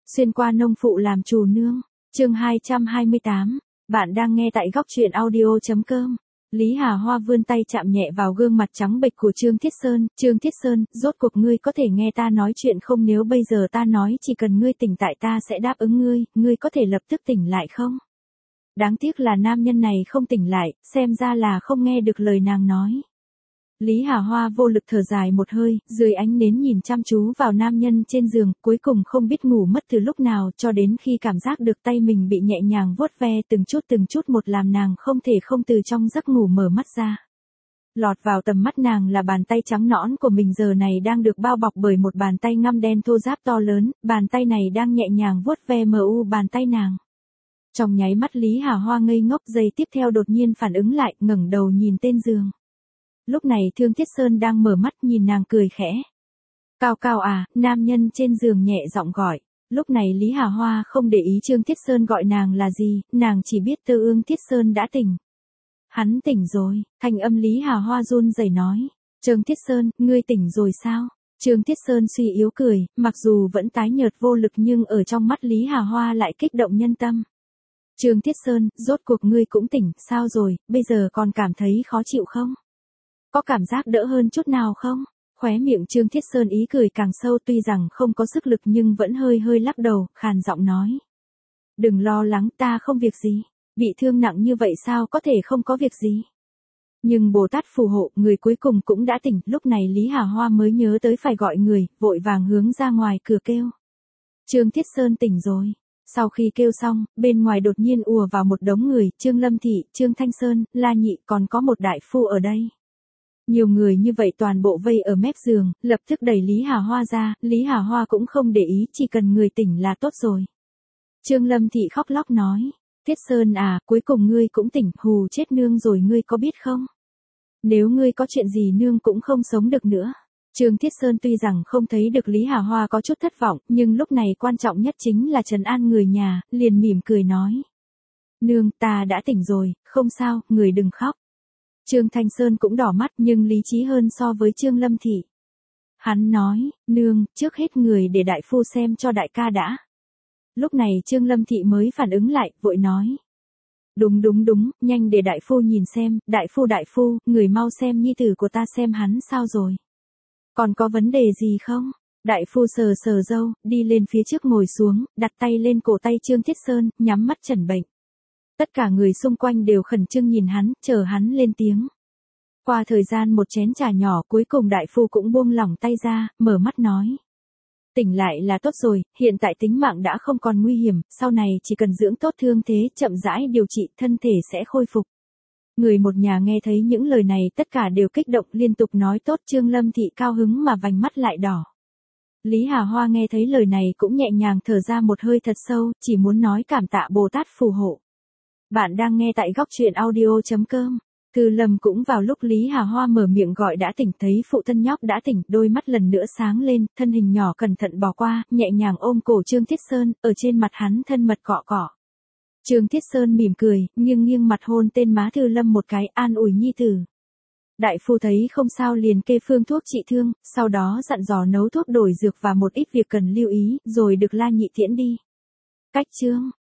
Xuyên qua nông phụ làm chủ nương. Chương 228. Bạn đang nghe tại góc truyện audio.com. Lý Hà Hoa vươn tay chạm nhẹ vào gương mặt trắng bệch của Trương Thiết Sơn. Trương Thiết Sơn, rốt cuộc ngươi có thể nghe ta nói chuyện không? Nếu bây giờ ta nói chỉ cần ngươi tỉnh tại ta sẽ đáp ứng ngươi có thể lập tức tỉnh lại không? Đáng tiếc là nam nhân này không tỉnh lại, xem ra là không nghe được lời nàng nói. Lý Hà Hoa vô lực thở dài một hơi, dưới ánh nến nhìn chăm chú vào nam nhân trên giường, cuối cùng không biết ngủ mất từ lúc nào cho đến khi cảm giác được tay mình bị nhẹ nhàng vuốt ve từng chút một làm nàng không thể không từ trong giấc ngủ mở mắt ra. Lọt vào tầm mắt nàng là bàn tay trắng nõn của mình giờ này đang được bao bọc bởi một bàn tay ngăm đen thô ráp to lớn, bàn tay này đang nhẹ nhàng vuốt ve bàn tay nàng. Trong nháy mắt Lý Hà Hoa ngây ngốc, giây tiếp theo đột nhiên phản ứng lại, ngẩng đầu nhìn tên giường. Lúc này Trương Thiết Sơn đang mở mắt nhìn nàng cười khẽ. Cao Cao à, nam nhân trên giường nhẹ giọng gọi. Lúc này Lý Hà Hoa không để ý Trương Thiết Sơn gọi nàng là gì, nàng chỉ biết Tư Ương Thiết Sơn đã tỉnh. Hắn tỉnh rồi, thanh âm Lý Hà Hoa run rẩy nói. Trương Thiết Sơn, ngươi tỉnh rồi sao? Trương Thiết Sơn suy yếu cười, mặc dù vẫn tái nhợt vô lực nhưng ở trong mắt Lý Hà Hoa lại kích động nhân tâm. Trương Thiết Sơn, rốt cuộc ngươi cũng tỉnh, sao rồi, bây giờ còn cảm thấy khó chịu không? Có cảm giác đỡ hơn chút nào không? Khóe miệng Trương Thiết Sơn ý cười càng sâu, tuy rằng không có sức lực nhưng vẫn hơi lắc đầu, khàn giọng nói. Đừng lo lắng, ta không việc gì. Bị thương nặng như vậy sao có thể không có việc gì? Nhưng Bồ Tát phù hộ, người cuối cùng cũng đã tỉnh, lúc này Lý Hà Hoa mới nhớ tới phải gọi người, vội vàng hướng ra ngoài cửa kêu. Trương Thiết Sơn tỉnh rồi. Sau khi kêu xong, bên ngoài đột nhiên ùa vào một đống người, Trương Lâm Thị, Trương Thanh Sơn, La Nhị, còn có một đại phu ở đây. Nhiều người như vậy toàn bộ vây ở mép giường, lập tức đẩy Lý Hà Hoa ra, Lý Hà Hoa cũng không để ý, chỉ cần người tỉnh là tốt rồi. Trương Lâm Thị khóc lóc nói, Thiết Sơn à, cuối cùng ngươi cũng tỉnh, hù chết nương rồi ngươi có biết không? Nếu ngươi có chuyện gì nương cũng không sống được nữa. Trương Thiết Sơn tuy rằng không thấy được Lý Hà Hoa có chút thất vọng, nhưng lúc này quan trọng nhất chính là trấn an người nhà, liền mỉm cười nói. Nương, ta đã tỉnh rồi, không sao, người đừng khóc. Trương Thanh Sơn cũng đỏ mắt nhưng lý trí hơn so với Trương Lâm Thị. Hắn nói, nương, trước hết người để đại phu xem cho đại ca đã. Lúc này Trương Lâm Thị mới phản ứng lại, vội nói. Đúng, nhanh để đại phu nhìn xem, đại phu, người mau xem nhi tử của ta xem hắn sao rồi. Còn có vấn đề gì không? Đại phu sờ râu, đi lên phía trước ngồi xuống, đặt tay lên cổ tay Trương Thiết Sơn, nhắm mắt chẩn bệnh. Tất cả người xung quanh đều khẩn trương nhìn hắn, chờ hắn lên tiếng. Qua thời gian một chén trà nhỏ, cuối cùng đại phu cũng buông lỏng tay ra, mở mắt nói. Tỉnh lại là tốt rồi, hiện tại tính mạng đã không còn nguy hiểm, sau này chỉ cần dưỡng tốt thương thế, chậm rãi điều trị, thân thể sẽ khôi phục. Người một nhà nghe thấy những lời này tất cả đều kích động liên tục nói tốt. Trương Lâm Thị cao hứng mà vành mắt lại đỏ. Lý Hà Hoa nghe thấy lời này cũng nhẹ nhàng thở ra một hơi thật sâu, chỉ muốn nói cảm tạ Bồ Tát phù hộ. Bạn đang nghe tại góc truyện audio.com. Từ Lâm cũng vào lúc Lý Hà Hoa mở miệng gọi đã tỉnh, thấy phụ thân nhóc đã tỉnh, đôi mắt lần nữa sáng lên, thân hình nhỏ cẩn thận bỏ qua, nhẹ nhàng ôm cổ Trương Thiết Sơn, ở trên mặt hắn thân mật cọ cọ. Trương Thiết Sơn mỉm cười, nghiêng mặt hôn tên má Thư Lâm một cái, an ủi nhi tử. Đại phu thấy không sao liền kê phương thuốc trị thương, sau đó dặn dò nấu thuốc đổi dược và một ít việc cần lưu ý, rồi được La Nhị tiễn đi. Cách chương